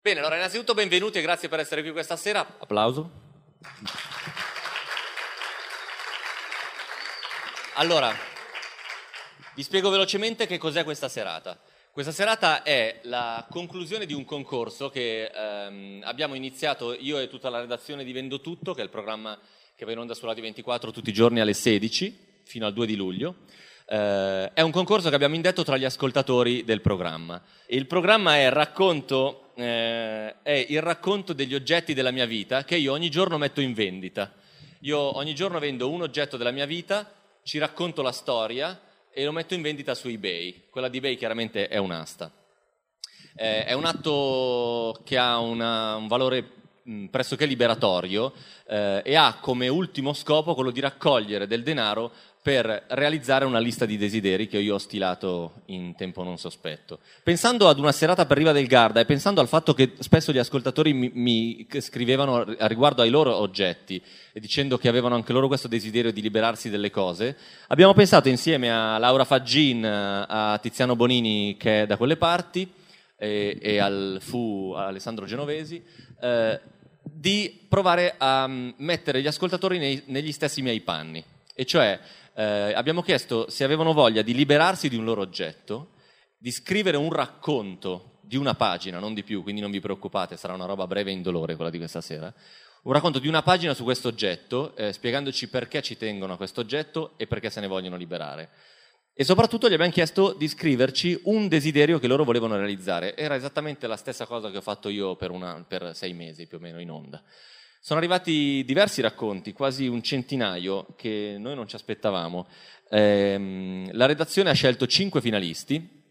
Bene, allora innanzitutto benvenuti e grazie per essere qui questa sera. Applauso. Allora, vi spiego velocemente che cos'è questa serata. Questa serata è la conclusione di un concorso che abbiamo iniziato io e tutta la redazione di Vendo Tutto, che è il programma che va in onda su Radio 24 tutti i giorni alle 16 fino al 2 di luglio. È un concorso che abbiamo indetto tra gli ascoltatori del programma. Il programma è il racconto degli oggetti della mia vita che io ogni giorno metto in vendita. Io ogni giorno vendo un oggetto della mia vita, ci racconto la storia e lo metto in vendita su eBay. Quella di eBay chiaramente è un'asta. È un atto che ha un valore pressoché liberatorio e ha come ultimo scopo quello di raccogliere del denaro per realizzare una lista di desideri che io ho stilato in tempo non sospetto. Pensando ad una serata per Riva del Garda e pensando al fatto che spesso gli ascoltatori mi scrivevano a riguardo ai loro oggetti e dicendo che avevano anche loro questo desiderio di liberarsi delle cose, abbiamo pensato insieme a Laura Faggin, a Tiziano Bonini che è da quelle parti e al FU Alessandro Genovesi di provare a mettere gli ascoltatori negli stessi miei panni, e cioè abbiamo chiesto se avevano voglia di liberarsi di un loro oggetto, di scrivere un racconto di una pagina, non di più, quindi non vi preoccupate, sarà una roba breve e indolore quella di questa sera, un racconto di una pagina su questo oggetto, spiegandoci perché ci tengono a questo oggetto e perché se ne vogliono liberare. E soprattutto gli abbiamo chiesto di scriverci un desiderio che loro volevano realizzare. Era esattamente la stessa cosa che ho fatto io per 6 mesi più o meno in onda. Sono arrivati diversi racconti, quasi un centinaio, che noi non ci aspettavamo. La redazione ha scelto 5 finalisti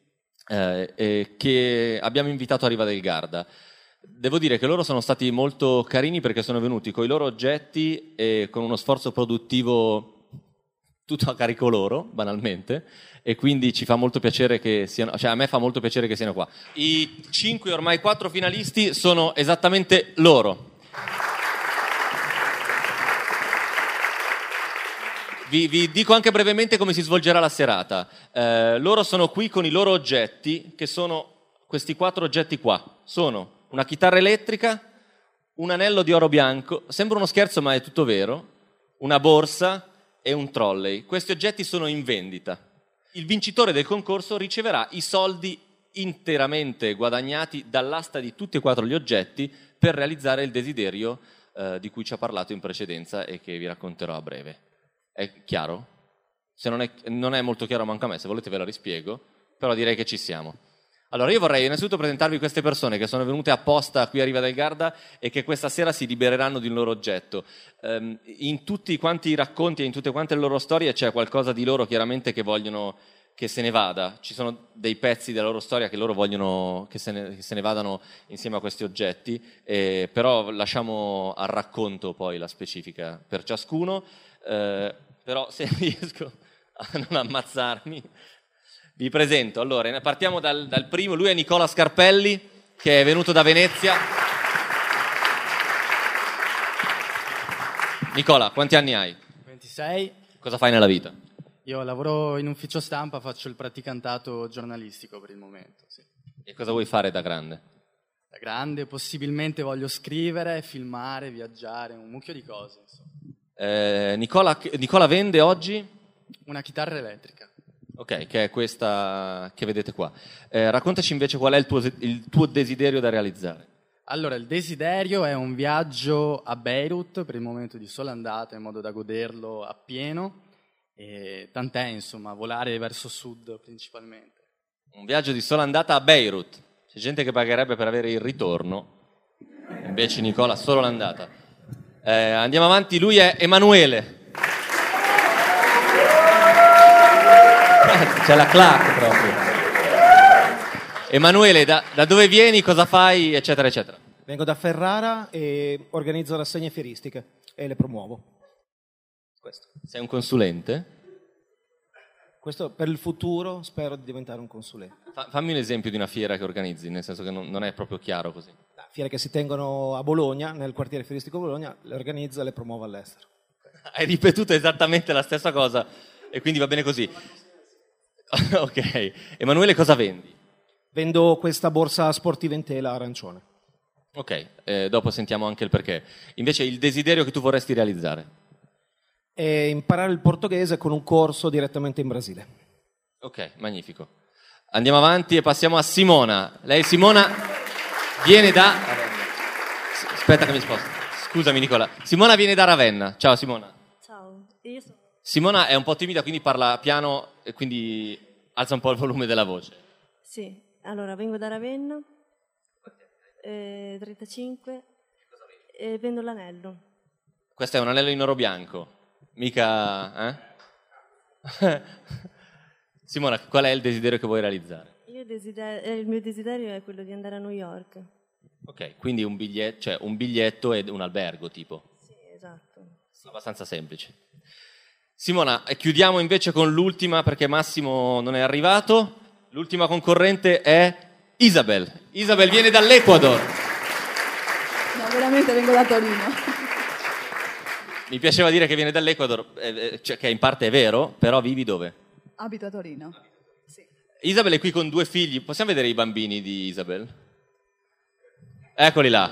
che abbiamo invitato a Riva del Garda. Devo dire che loro sono stati molto carini perché sono venuti con i loro oggetti e con uno sforzo produttivo tutto a carico loro, banalmente, e quindi ci fa molto piacere che siano, cioè a me fa molto piacere che siano qua. I 5 ormai 4 finalisti sono esattamente loro. Vi dico anche brevemente come si svolgerà la serata. Loro sono qui con i loro oggetti, che sono questi 4 oggetti qua. Sono una chitarra elettrica, un anello di oro bianco, sembra uno scherzo ma è tutto vero, una borsa e un trolley. Questi oggetti sono in vendita. Il vincitore del concorso riceverà i soldi interamente guadagnati dall'asta di tutti e 4 gli oggetti per realizzare il desiderio di cui ci ha parlato in precedenza e che vi racconterò a breve. È chiaro? Se non è molto chiaro manco a me, se volete ve lo rispiego, però direi che ci siamo. Allora io vorrei innanzitutto presentarvi queste persone che sono venute apposta qui a Riva del Garda e che questa sera si libereranno di un loro oggetto. In tutti quanti i racconti e in tutte quante le loro storie c'è qualcosa di loro chiaramente che vogliono che se ne vada. Ci sono dei pezzi della loro storia che loro vogliono che se ne vadano insieme a questi oggetti, però lasciamo al racconto poi la specifica per ciascuno. Però se riesco a non ammazzarmi vi presento. Allora, partiamo dal primo. Lui è Nicola Scarpelli, che è venuto da Venezia. Nicola, quanti anni hai? 26. Cosa fai nella vita? Io lavoro in ufficio stampa, faccio il praticantato giornalistico per il momento. Sì. E cosa vuoi fare da grande? Da grande possibilmente voglio scrivere, filmare, viaggiare, un mucchio di cose. Insomma. Nicola vende oggi? Una chitarra elettrica. Ok, che è questa che vedete qua. Raccontaci invece qual è il tuo desiderio da realizzare. Allora, il desiderio è un viaggio a Beirut, per il momento di sola andata, in modo da goderlo appieno, e tant'è, insomma, volare verso sud principalmente. Un viaggio di sola andata a Beirut. C'è gente che pagherebbe per avere il ritorno, invece Nicola solo l'andata. Andiamo avanti, lui è Emanuele. C'è la clac proprio. Emanuele, da dove vieni, cosa fai, eccetera, eccetera? Vengo da Ferrara e organizzo rassegne fieristiche e le promuovo. Questo. Sei un consulente? Questo per il futuro spero di diventare un consulente. Fammi un esempio di una fiera che organizzi, nel senso che non è proprio chiaro così. Fiere che si tengono a Bologna, nel quartiere fieristico Bologna, le organizzo e le promuovo all'estero. Hai ripetuto esattamente la stessa cosa e quindi va bene così. Ok. Emanuele, cosa vendi? Vendo questa borsa sportiva in tela arancione. Ok, dopo sentiamo anche il perché. Invece il desiderio che tu vorresti realizzare? È imparare il portoghese con un corso direttamente in Brasile. Ok, magnifico. Andiamo avanti e passiamo a Simona. Lei, Simona, viene da... Aspetta che mi sposto. Scusami Nicola. Simona viene da Ravenna. Ciao Simona. Ciao, io sono... Simona è un po' timida, quindi parla piano e quindi alza un po' il volume della voce. Sì, allora vengo da Ravenna, 35, e vendo l'anello. Questo è un anello in oro bianco. Mica... Simona, qual è il desiderio che vuoi realizzare? Il mio desiderio è quello di andare a New York. Ok, quindi un biglietto e un albergo tipo. Sì, esatto. Sì. Abbastanza semplice. Simona, chiudiamo invece con l'ultima perché Massimo non è arrivato. L'ultima concorrente è Isabel. Isabel viene dall'Ecuador. No, veramente vengo da Torino. Mi piaceva dire che viene dall'Ecuador, cioè che in parte è vero, però vivi dove? Abito a Torino. Sì. Isabel è qui con 2 figli. Possiamo vedere i bambini di Isabel? Eccoli là.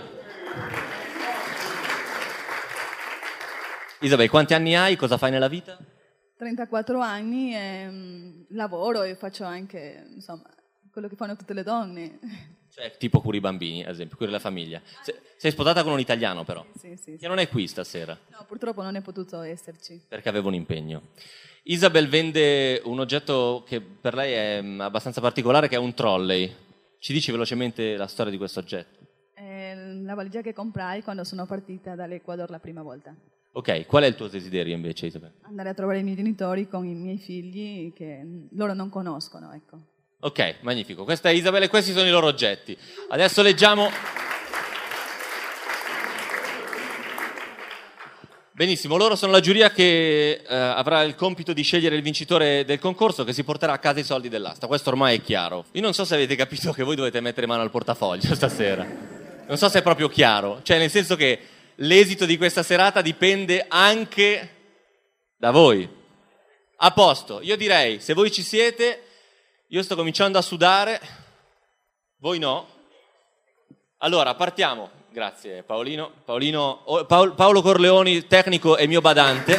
Isabel, quanti anni hai? Cosa fai nella vita? 34 anni e lavoro e faccio anche, insomma, quello che fanno tutte le donne. Cioè, tipo curi i bambini, ad esempio, curi la famiglia. Sei sposata con un italiano, però. Sì. Che non è qui stasera. No, purtroppo non è potuto esserci. Perché avevo un impegno. Isabel vende un oggetto che per lei è abbastanza particolare, che è un trolley. Ci dici velocemente la storia di questo oggetto? È la valigia che comprai quando sono partita dall'Ecuador la prima volta. Ok, qual è il tuo desiderio invece, Isabel? Andare a trovare i miei genitori con i miei figli che loro non conoscono, ecco. Ok, magnifico. Questa è Isabel e questi sono i loro oggetti. Adesso leggiamo... Benissimo, loro sono la giuria che avrà il compito di scegliere il vincitore del concorso che si porterà a casa i soldi dell'asta. Questo ormai è chiaro. Io non so se avete capito che voi dovete mettere mano al portafoglio stasera. Non so se è proprio chiaro. Cioè, nel senso che l'esito di questa serata dipende anche da voi. A posto. Io direi, se voi ci siete, io sto cominciando a sudare, voi no. Allora, partiamo. Grazie Paolino. Paolo Corleoni, tecnico e mio badante.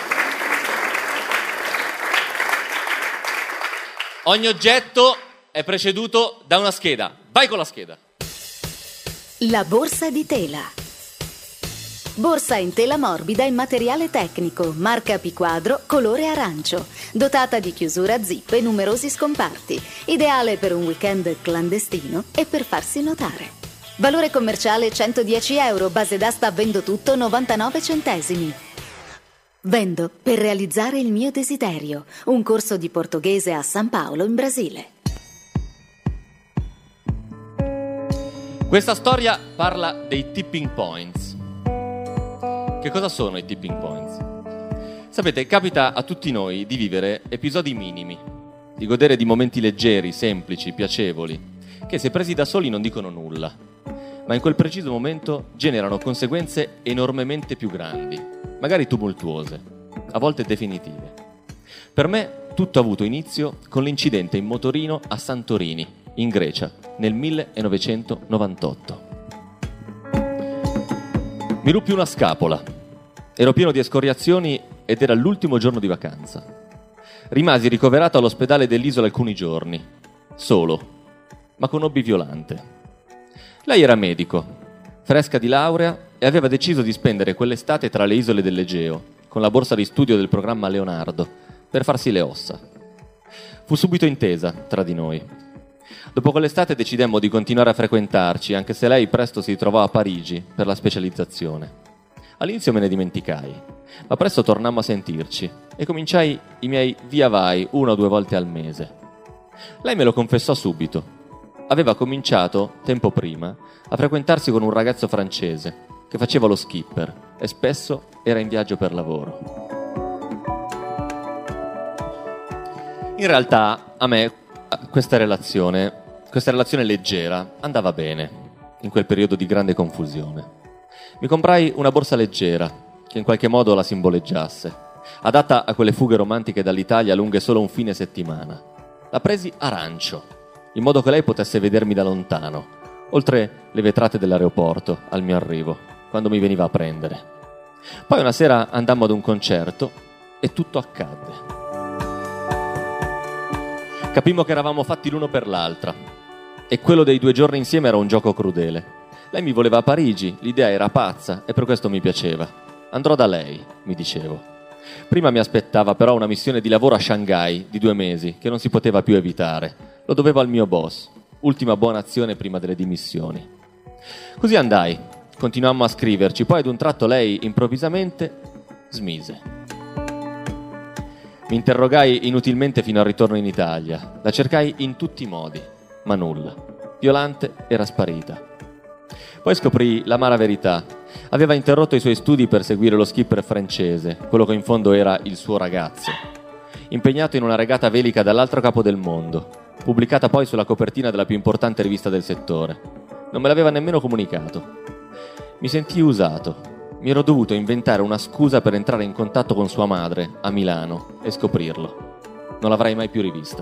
Ogni oggetto è preceduto da una scheda. Vai con la scheda. La borsa di tela. Borsa in tela morbida in materiale tecnico, marca Piquadro, colore arancio, dotata di chiusura zip e numerosi scomparti, ideale per un weekend clandestino e per farsi notare. Valore commerciale 110 euro, base d'asta vendo tutto 99 centesimi. Vendo per realizzare il mio desiderio, un corso di portoghese a San Paolo in Brasile. Questa storia parla dei tipping points. Che cosa sono i tipping points? Sapete, capita a tutti noi di vivere episodi minimi, di godere di momenti leggeri, semplici, piacevoli, che se presi da soli non dicono nulla, ma in quel preciso momento generano conseguenze enormemente più grandi, magari tumultuose, a volte definitive. Per me tutto ha avuto inizio con l'incidente in motorino a Santorini, in Grecia, nel 1998. Mi ruppi una scapola, ero pieno di escoriazioni ed era l'ultimo giorno di vacanza. Rimasi ricoverato all'ospedale dell'isola alcuni giorni, solo, ma con hobby violante. Lei era medico, fresca di laurea e aveva deciso di spendere quell'estate tra le isole dell'Egeo, con la borsa di studio del programma Leonardo, per farsi le ossa. Fu subito intesa tra di noi. Dopo quell'estate decidemmo di continuare a frequentarci, anche se lei presto si trovò a Parigi per la specializzazione. All'inizio me ne dimenticai, ma presto tornammo a sentirci e cominciai i miei via vai 1 o 2 volte al mese. Lei me lo confessò subito. Aveva cominciato, tempo prima, a frequentarsi con un ragazzo francese che faceva lo skipper e spesso era in viaggio per lavoro. In realtà, a me questa relazione leggera andava bene, in quel periodo di grande confusione. Mi comprai una borsa leggera, che in qualche modo la simboleggiasse, adatta a quelle fughe romantiche dall'Italia lunghe solo un fine settimana. La presi arancio, in modo che lei potesse vedermi da lontano, oltre le vetrate dell'aeroporto al mio arrivo, quando mi veniva a prendere. Poi una sera andammo ad un concerto e tutto accadde. Capimmo che eravamo fatti l'uno per l'altra e quello dei 2 giorni insieme era un gioco crudele. Lei mi voleva a Parigi, l'idea era pazza e per questo mi piaceva. Andrò da lei, mi dicevo. Prima mi aspettava però una missione di lavoro a Shanghai di 2 mesi, che non si poteva più evitare. Lo dovevo al mio boss, ultima buona azione prima delle dimissioni. Così andai, continuammo a scriverci, poi ad un tratto lei improvvisamente smise. Mi interrogai inutilmente fino al ritorno in Italia. La cercai in tutti i modi, ma nulla. Violante era sparita. Poi scoprì l'amara verità. Aveva interrotto i suoi studi per seguire lo skipper francese, quello che in fondo era il suo ragazzo, impegnato in una regata velica dall'altro capo del mondo, pubblicata poi sulla copertina della più importante rivista del settore. Non me l'aveva nemmeno comunicato. Mi sentii usato. Mi ero dovuto inventare una scusa per entrare in contatto con sua madre a Milano e scoprirlo. Non l'avrei mai più rivista.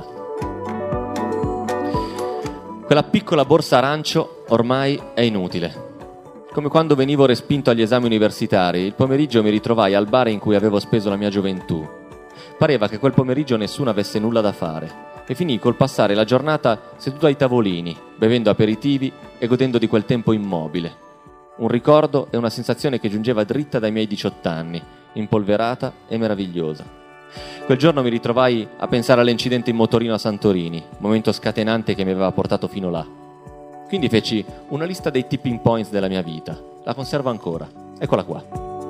Quella piccola borsa arancio ormai è inutile. Come quando venivo respinto agli esami universitari, il pomeriggio mi ritrovai al bar in cui avevo speso la mia gioventù. Pareva che quel pomeriggio nessuno avesse nulla da fare e finì col passare la giornata seduto ai tavolini, bevendo aperitivi e godendo di quel tempo immobile. Un ricordo e una sensazione che giungeva dritta dai miei 18 anni, impolverata e meravigliosa. Quel giorno mi ritrovai a pensare all'incidente in motorino a Santorini, momento scatenante che mi aveva portato fino là. Quindi feci una lista dei tipping points della mia vita. La conservo ancora. Eccola qua.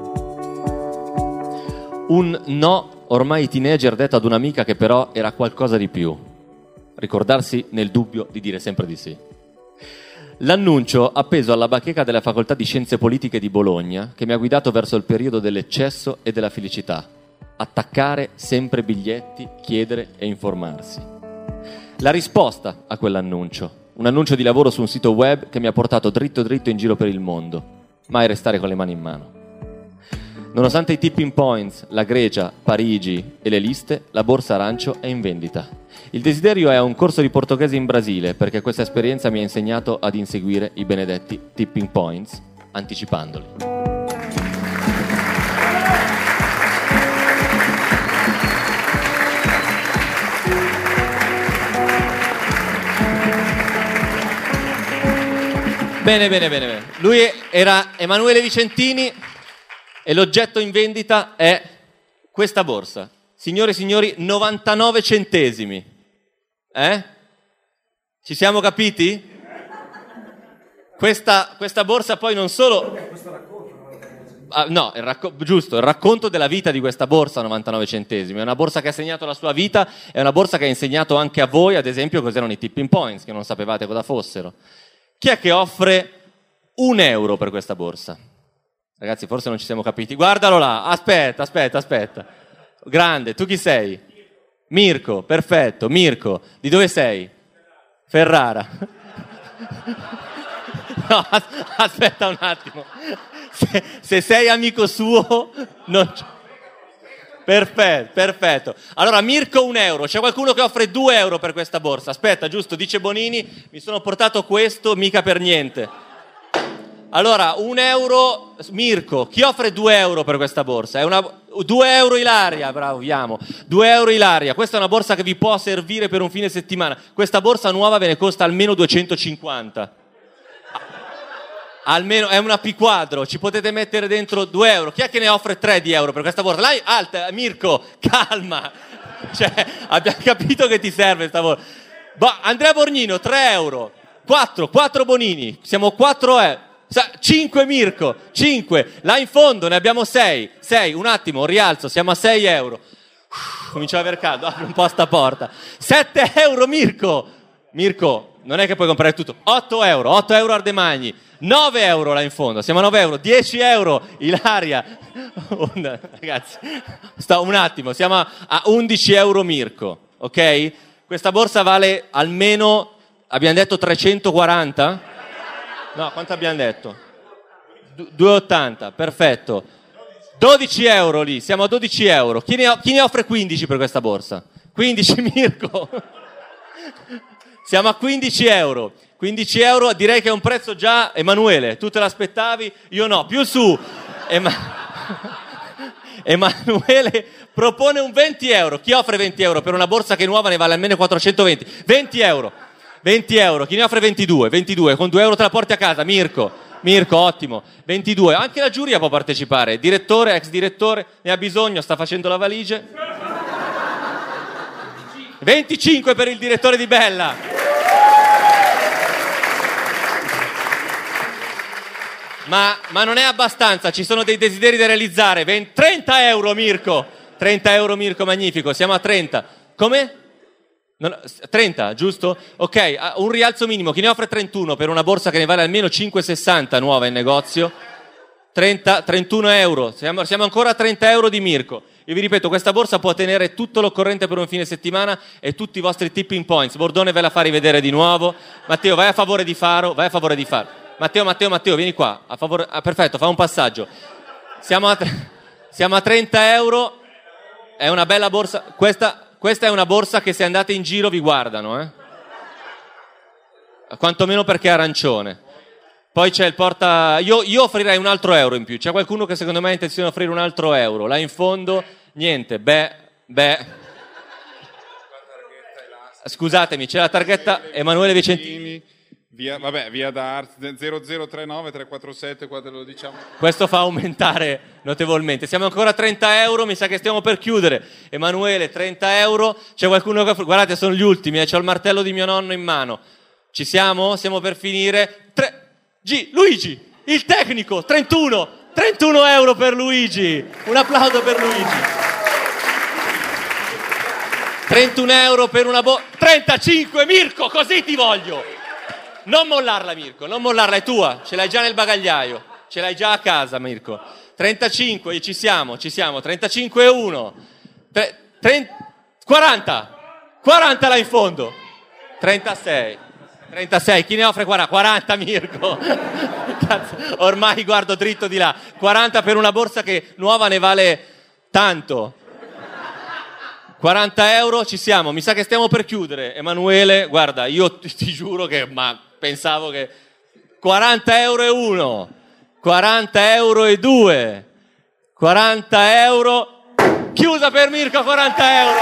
Un no ormai teenager detto ad un'amica che però era qualcosa di più. Ricordarsi nel dubbio di dire sempre di sì. L'annuncio appeso alla bacheca della facoltà di Scienze Politiche di Bologna che mi ha guidato verso il periodo dell'eccesso e della felicità. Attaccare sempre biglietti, chiedere e informarsi. La risposta a quell'annuncio. Un annuncio di lavoro su un sito web che mi ha portato dritto dritto in giro per il mondo. Mai restare con le mani in mano. Nonostante i tipping points, la Grecia, Parigi e le liste, la borsa arancio è in vendita. Il desiderio è un corso di portoghese in Brasile perché questa esperienza mi ha insegnato ad inseguire i benedetti tipping points, anticipandoli. Bene. Lui era Emanuele Vicentini e l'oggetto in vendita è questa borsa. Signore e signori, 99 centesimi. Ci siamo capiti? Questa borsa poi non solo... giusto, il racconto della vita di questa borsa, 99 centesimi. È una borsa che ha segnato la sua vita, è una borsa che ha insegnato anche a voi, ad esempio, cos'erano i tipping points, che non sapevate cosa fossero. Chi è che offre €1 per questa borsa? Ragazzi, forse non ci siamo capiti. Guardalo là, aspetta. Grande, tu chi sei? Mirko, perfetto, Mirko. Di dove sei? Ferrara. No, aspetta un attimo. Se sei amico suo, non c'è. Perfetto. Allora, Mirko €1. C'è qualcuno che offre €2 per questa borsa? Aspetta, giusto, dice Bonini, mi sono portato questo, mica per niente. Allora, €1, Mirko, chi offre €2 per questa borsa? È una €2 Ilaria, bravo, viamo. €2 Ilaria, questa è una borsa che vi può servire per un fine settimana. Questa borsa nuova ve ne costa almeno 250. Almeno è una P quadro, ci potete mettere dentro €2. Chi è che ne offre €3 per questa borsa? Lei, alta, Mirko, calma. Cioè, abbiamo capito che ti serve sta borsa. Andrea Borgnino, €3. 4 Bonini, siamo 4 5 Mirko, 5. Là in fondo ne abbiamo 6, un attimo, rialzo, siamo a €6. Comincia ad aver caldo, apri un po' sta porta. €7 Mirko, non è che puoi comprare tutto. €8 Ardemagni. €9 là in fondo, siamo a €9, €10 Ilaria. Ragazzi, un attimo, siamo a €11 Mirko, ok? Questa borsa vale almeno, abbiamo detto 340? No, quanto abbiamo detto? 2,80, perfetto. €12 lì, siamo a €12. Chi ne offre 15 per questa borsa? 15 Mirko. Siamo a €15. 15 euro, direi che è un prezzo già... Emanuele, tu te l'aspettavi? Io no, più su. Emanuele propone un 20 euro. Chi offre 20 euro per una borsa che nuova ne vale almeno 420? 20 euro. 20 euro. Chi ne offre 22? 22. Con 2 euro te la porti a casa. Mirko, ottimo. 22. Anche la giuria può partecipare. Direttore, ex direttore, ne ha bisogno, sta facendo la valigia. 25 per il direttore di Bella. Ma non è abbastanza, ci sono dei desideri da realizzare. 30 euro Mirko, 30 euro Mirko, magnifico, siamo a 30. Come? 30, giusto? Ok, un rialzo minimo, chi ne offre 31 per una borsa che ne vale almeno 5,60 nuova in negozio? 31 euro, siamo ancora a 30 euro di Mirko. Io vi ripeto, questa borsa può tenere tutto l'occorrente per un fine settimana e tutti i vostri tipping points. Bordone ve la fa rivedere di nuovo. Matteo, vai a favore di Faro. Matteo, vieni qua. A favore... perfetto, fa un passaggio. Siamo a 30 euro. È una bella borsa. Questa è una borsa che se andate in giro vi guardano, quantomeno perché è arancione. Poi c'è il porta... Io offrirei un altro euro in più. C'è qualcuno che secondo me ha intenzione di offrire un altro euro? Là in fondo, niente. Scusatemi, c'è la targhetta Emanuele Vicentini. Via da Art 0039 347, qua te lo diciamo. Questo fa aumentare notevolmente. Siamo ancora a 30 euro, mi sa che stiamo per chiudere. Emanuele, 30 euro. C'è qualcuno che... Guardate, sono gli ultimi, c'ho il martello di mio nonno in mano. Ci siamo? Siamo per finire. Luigi, il tecnico, 31 euro per Luigi. Un applauso per Luigi. 31 euro per una 35, Mirko, così ti voglio. Non mollarla Mirko, non mollarla, è tua, ce l'hai già nel bagagliaio, ce l'hai già a casa Mirko. 35, ci siamo, 35 e 1, 40 là in fondo, 36, chi ne offre 40 Mirko? Cazzo, ormai guardo dritto di là, 40 per una borsa che nuova ne vale tanto. 40 euro, ci siamo, mi sa che stiamo per chiudere. Emanuele, guarda, io ti giuro che pensavo che 40 euro e 1, 40 euro e 2, 40 euro, chiusa per Mirko, 40 euro.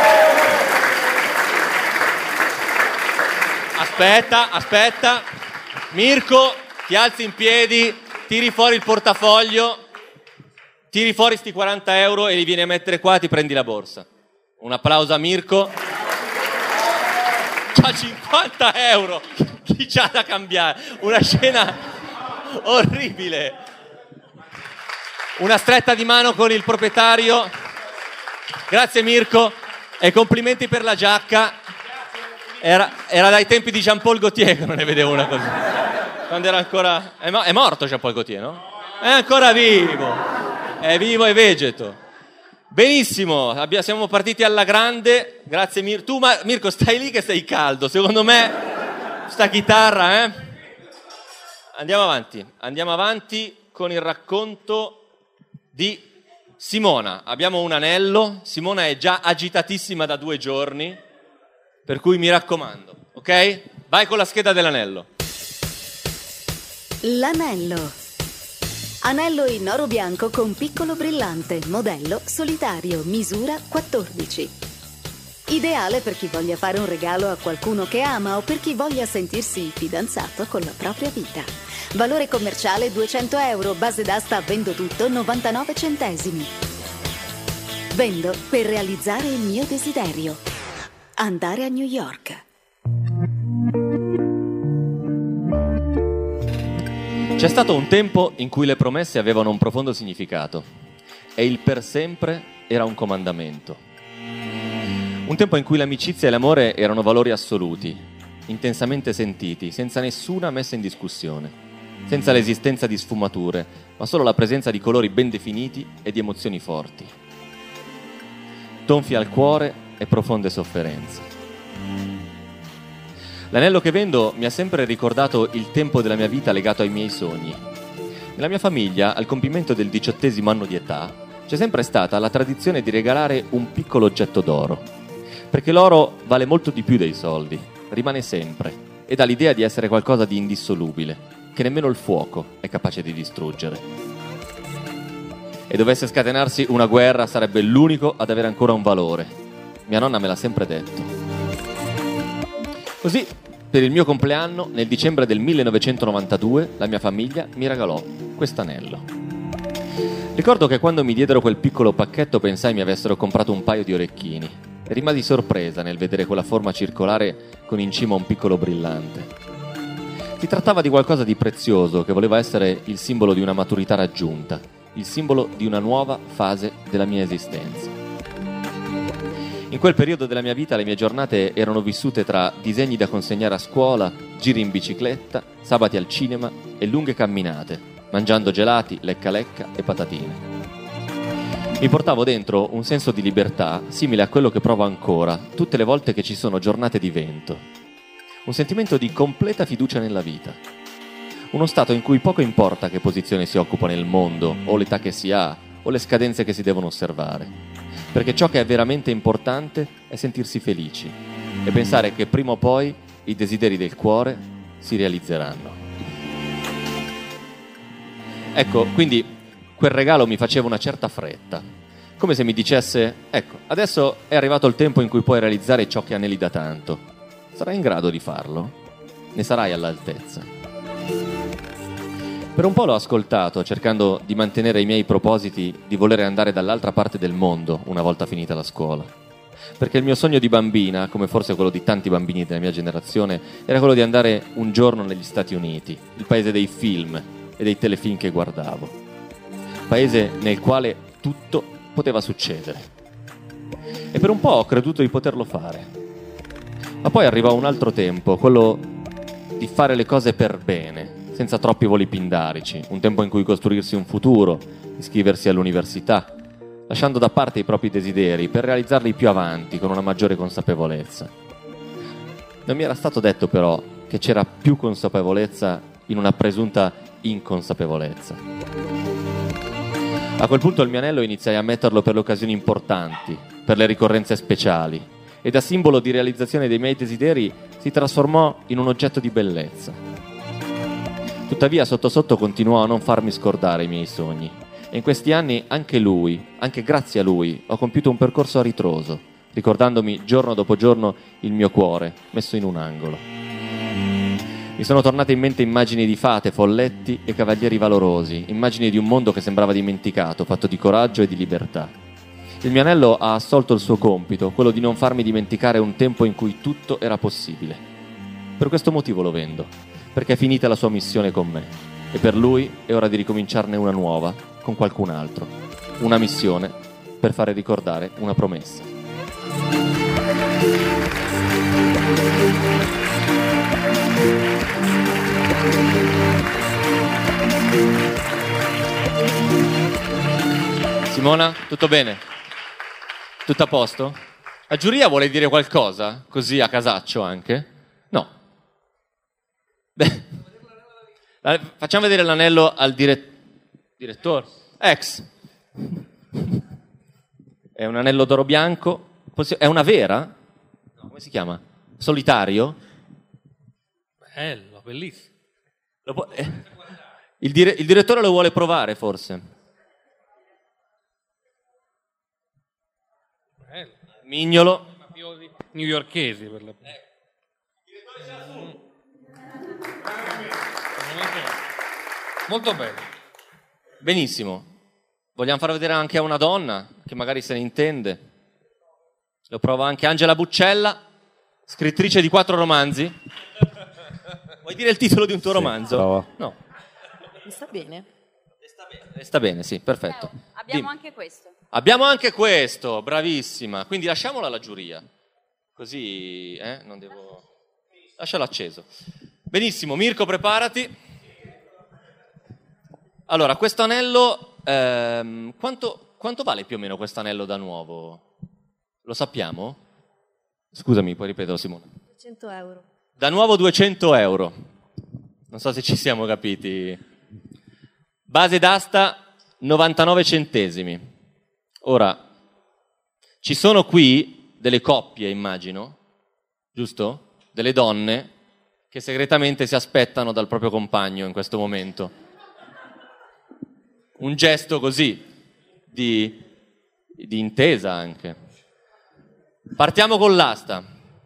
Aspetta, Mirko, ti alzi in piedi, tiri fuori il portafoglio, tiri fuori sti 40 euro e li vieni a mettere qua, ti prendi la borsa. Un applauso a Mirko. C'ha 50 euro. Chi c'ha da cambiare? Una scena orribile. Una stretta di mano con il proprietario. Grazie Mirko. E complimenti per la giacca. Era dai tempi di Jean-Paul Gaultier che non ne vedevo una così. Quando era ancora... È morto Jean-Paul Gaultier, no? È ancora vivo. È vivo e vegeto. Benissimo, siamo partiti alla grande. Grazie Mirko. Tu Mirko stai lì che sei caldo. Secondo me sta chitarra, Andiamo avanti con il racconto di Simona. Abbiamo un anello. Simona è già agitatissima da 2 giorni, per cui mi raccomando, ok? Vai con la scheda dell'anello. L'anello. Anello in oro bianco con piccolo brillante, modello solitario, misura 14. Ideale per chi voglia fare un regalo a qualcuno che ama o per chi voglia sentirsi fidanzato con la propria vita. Valore commerciale 200 euro, base d'asta vendo tutto 99 centesimi. Vendo per realizzare il mio desiderio. Andare a New York. C'è stato un tempo in cui le promesse avevano un profondo significato e il per sempre era un comandamento. Un tempo in cui l'amicizia e l'amore erano valori assoluti, intensamente sentiti, senza nessuna messa in discussione, senza l'esistenza di sfumature, ma solo la presenza di colori ben definiti e di emozioni forti. Tonfi al cuore e profonde sofferenze. L'anello che vendo mi ha sempre ricordato il tempo della mia vita legato ai miei sogni. Nella mia famiglia, al compimento del 18° anno di età, c'è sempre stata la tradizione di regalare un piccolo oggetto d'oro, perché l'oro vale molto di più dei soldi, rimane sempre, e dà l'idea di essere qualcosa di indissolubile, che nemmeno il fuoco è capace di distruggere. E dovesse scatenarsi una guerra sarebbe l'unico ad avere ancora un valore. Mia nonna me l'ha sempre detto. Così, per il mio compleanno, nel dicembre del 1992, la mia famiglia mi regalò quest'anello. Ricordo che quando mi diedero quel piccolo pacchetto pensai mi avessero comprato un paio di orecchini e rimasi sorpresa nel vedere quella forma circolare con in cima un piccolo brillante. Si trattava di qualcosa di prezioso che voleva essere il simbolo di una maturità raggiunta, il simbolo di una nuova fase della mia esistenza. In quel periodo della mia vita le mie giornate erano vissute tra disegni da consegnare a scuola, giri in bicicletta, sabati al cinema e lunghe camminate, mangiando gelati, lecca lecca e patatine. Mi portavo dentro un senso di libertà simile a quello che provo ancora tutte le volte che ci sono giornate di vento. Un sentimento di completa fiducia nella vita. Uno stato in cui poco importa che posizione si occupa nel mondo, o l'età che si ha, o le scadenze che si devono osservare. Perché ciò che è veramente importante è sentirsi felici e pensare che prima o poi i desideri del cuore si realizzeranno. Ecco, quindi quel regalo mi faceva una certa fretta, come se mi dicesse: ecco, adesso è arrivato il tempo in cui puoi realizzare ciò che aneli da tanto. Sarai in grado di farlo? Ne sarai all'altezza? Per un po' l'ho ascoltato, cercando di mantenere i miei propositi di voler andare dall'altra parte del mondo una volta finita la scuola. Perché il mio sogno di bambina, come forse quello di tanti bambini della mia generazione, era quello di andare un giorno negli Stati Uniti, il paese dei film e dei telefilm che guardavo, paese nel quale tutto poteva succedere. E per un po' ho creduto di poterlo fare, ma poi arrivò un altro tempo, quello di fare le cose per bene, senza troppi voli pindarici, un tempo in cui costruirsi un futuro, iscriversi all'università, lasciando da parte i propri desideri per realizzarli più avanti con una maggiore consapevolezza. Non mi era stato detto però che c'era più consapevolezza in una presunta inconsapevolezza. A quel punto il mio anello iniziai a metterlo per le occasioni importanti, per le ricorrenze speciali, e da simbolo di realizzazione dei miei desideri si trasformò in un oggetto di bellezza. Tuttavia sotto sotto continuò a non farmi scordare i miei sogni, e in questi anni anche grazie a lui, ho compiuto un percorso a ritroso, ricordandomi giorno dopo giorno il mio cuore messo in un angolo. Mi sono tornate in mente immagini di fate, folletti e cavalieri valorosi, immagini di un mondo che sembrava dimenticato, fatto di coraggio e di libertà. Il mio anello ha assolto il suo compito, quello di non farmi dimenticare un tempo in cui tutto era possibile. Per questo motivo lo vendo, perché è finita la sua missione con me, e per lui è ora di ricominciarne una nuova, con qualcun altro. Una missione per fare ricordare una promessa. Simona, tutto bene? Tutto a posto? La giuria vuole dire qualcosa? Così a casaccio anche? No. Beh, facciamo vedere l'anello al direttore. È un anello d'oro bianco. È una vera? No, come si chiama? Solitario? Bello, bellissimo. Il direttore lo vuole provare, forse. Bello. Mignolo. Mafiosi newyorkesi per la... Molto bello. Benissimo. Vogliamo far vedere anche a una donna che magari se ne intende. Lo prova anche Angela Buccella, scrittrice di 4 romanzi. Vuoi dire il titolo di un tuo romanzo? Prova. No. Mi sta bene? Sta bene, sì, perfetto. Abbiamo anche questo. Abbiamo anche questo, bravissima. Quindi lasciamola alla giuria. Così, non devo... Lascialo acceso. Benissimo, Mirko, preparati. Allora, questo anello... quanto vale più o meno questo anello da nuovo? Lo sappiamo? Scusami, puoi ripeterlo, Simone. 200 euro. Da nuovo 200 euro. Non so se ci siamo capiti. Base d'asta 99 centesimi. Ora, ci sono qui delle coppie, immagino, giusto? Delle donne che segretamente si aspettano dal proprio compagno in questo momento. Un gesto così, di intesa anche. Partiamo con l'asta.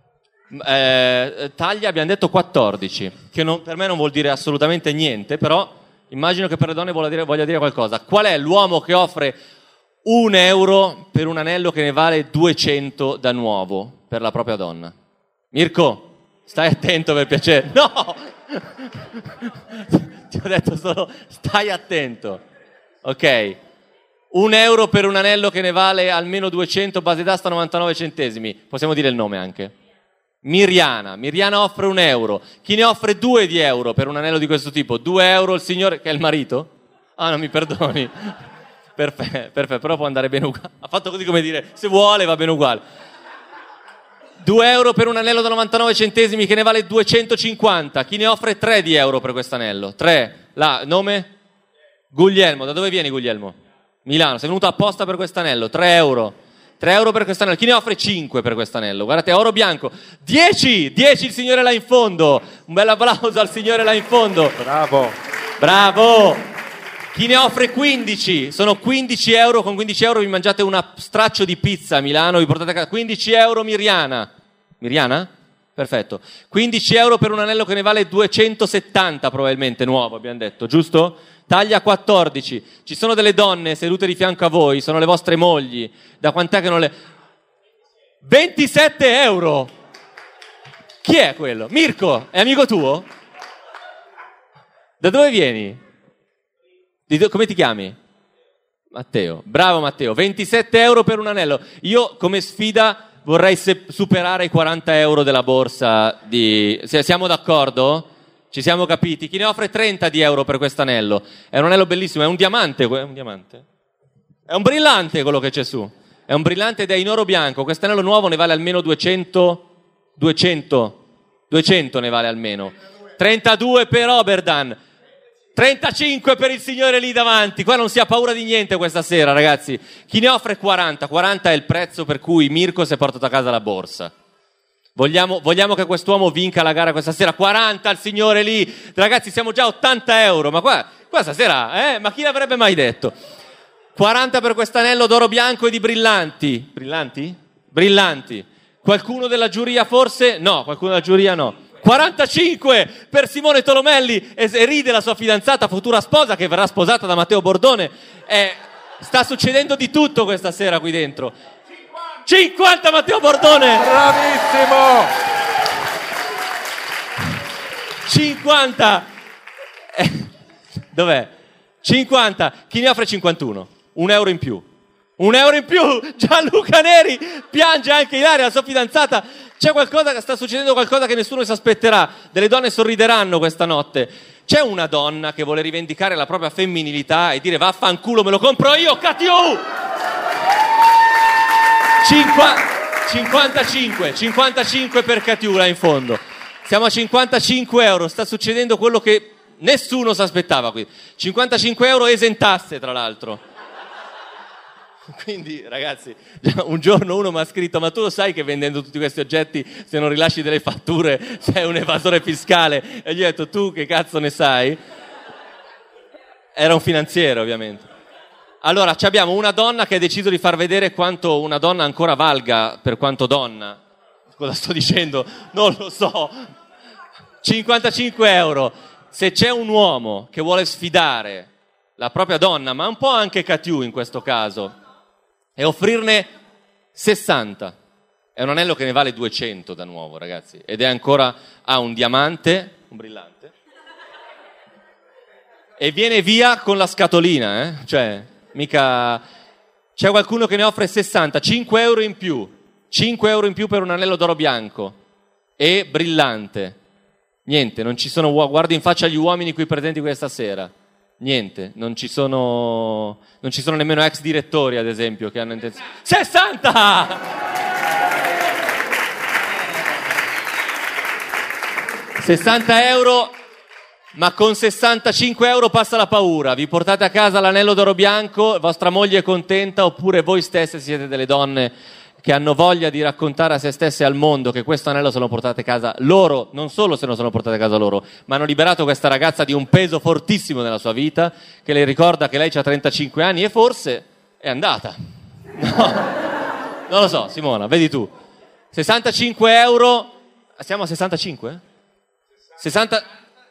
Taglia, abbiamo detto 14, che per me non vuol dire assolutamente niente, però immagino che per le donne voglia dire qualcosa. Qual è l'uomo che offre 1 euro per un anello che ne vale 200 da nuovo per la propria donna? Mirko, stai attento per piacere. No! Ti ho detto solo stai attento. Ok. 1 euro per un anello che ne vale almeno 200, base d'asta 99 centesimi. Possiamo dire il nome anche. Miriana offre 1 euro. Chi ne offre 2 di euro per un anello di questo tipo? 2 euro il signore, che è il marito? Ah, no, mi perdoni. Perfetto, però può andare bene uguale. Ha fatto così come dire, se vuole va bene uguale. 2 euro per un anello da 99 centesimi che ne vale 250. Chi ne offre 3 di euro per questo anello? 3. Nome? Guglielmo. Da dove vieni, Guglielmo? Milano. Sei venuto apposta per questo anello. 3 euro. 3 euro per questo anello. Chi ne offre 5 per questo anello? Guardate, oro bianco. 10 il signore là in fondo. Un bel applauso al signore là in fondo. Bravo. Chi ne offre 15? Sono 15 euro. Con 15 euro vi mangiate un straccio di pizza a Milano, vi portate a casa. 15 euro Miriana? Perfetto. 15 euro per un anello che ne vale 270 probabilmente, nuovo abbiamo detto, giusto? Taglia 14. Ci sono delle donne sedute di fianco a voi, sono le vostre mogli. Da quant'è che non le... 27 euro! Chi è quello? Mirko, è amico tuo? Da dove vieni? Come ti chiami? Matteo. Bravo Matteo. 27 euro per un anello. Io come sfida vorrei superare i 40 euro della borsa di... Siamo d'accordo? Ci siamo capiti? Chi ne offre 30 di euro per questo anello? È un anello bellissimo, è un diamante? È un diamante? È un brillante quello che c'è su. È un brillante ed è in oro bianco. Questo anello nuovo ne vale almeno 200 ne vale almeno. 32 per Oberdan. 35 per il signore lì davanti. Qua non si ha paura di niente questa sera, ragazzi. Chi ne offre 40? 40 è il prezzo per cui Mirko si è portato a casa la borsa. Vogliamo che quest'uomo vinca la gara questa sera. 40 al signore lì. Ragazzi, siamo già a 80 euro. Ma qua stasera, ma chi l'avrebbe mai detto? 40 per quest'anello d'oro bianco e di brillanti. Brillanti? Brillanti. Qualcuno della giuria forse? No, qualcuno della giuria no. 45 per Simone Tolomelli e ride la sua fidanzata, futura sposa, che verrà sposata da Matteo Bordone. Sta succedendo di tutto questa sera qui dentro. 50 Matteo Bordone! Bravissimo! 50! Dov'è? 50. Chi ne offre 51? 1 euro in più. 1 euro in più! Gianluca Neri piange anche Ilaria, la sua fidanzata. C'è qualcosa che sta succedendo, qualcosa che nessuno si aspetterà. Delle donne sorrideranno questa notte. C'è una donna che vuole rivendicare la propria femminilità e dire vaffanculo, me lo compro io, Catiu! 55 per Catiu là in fondo. Siamo a 55 euro. Sta succedendo quello che nessuno si aspettava qui. 55 euro esentasse, tra l'altro. Quindi, ragazzi, un giorno uno mi ha scritto: ma tu lo sai che vendendo tutti questi oggetti, se non rilasci delle fatture, sei un evasore fiscale? E gli ho detto: tu che cazzo ne sai? Era un finanziere, ovviamente. Allora, abbiamo una donna che ha deciso di far vedere quanto una donna ancora valga per quanto donna. Cosa sto dicendo? Non lo so. 55 euro. Se c'è un uomo che vuole sfidare la propria donna, ma un po' anche Catiu in questo caso, e offrirne 60, è un anello che ne vale 200 da nuovo, ragazzi, ed è ancora un diamante, un brillante, e viene via con la scatolina, cioè mica... C'è qualcuno che ne offre 60, 5 euro in più, 5 euro in più per un anello d'oro bianco e brillante. Niente, non ci sono... Guardo in faccia gli uomini qui presenti questa sera. Niente, non ci sono nemmeno ex direttori, ad esempio, che hanno intenzione. 60! 60 euro, ma con 65 euro passa la paura. Vi portate a casa l'anello d'oro bianco, vostra moglie è contenta, oppure voi stesse siete delle donne che hanno voglia di raccontare a se stesse e al mondo che questo anello se lo portate a casa loro, non solo se lo sono portate a casa loro, ma hanno liberato questa ragazza di un peso fortissimo nella sua vita, che le ricorda che lei ha 35 anni e forse è andata. No, non lo so, Simona, vedi tu. 65 euro, siamo a 65? 60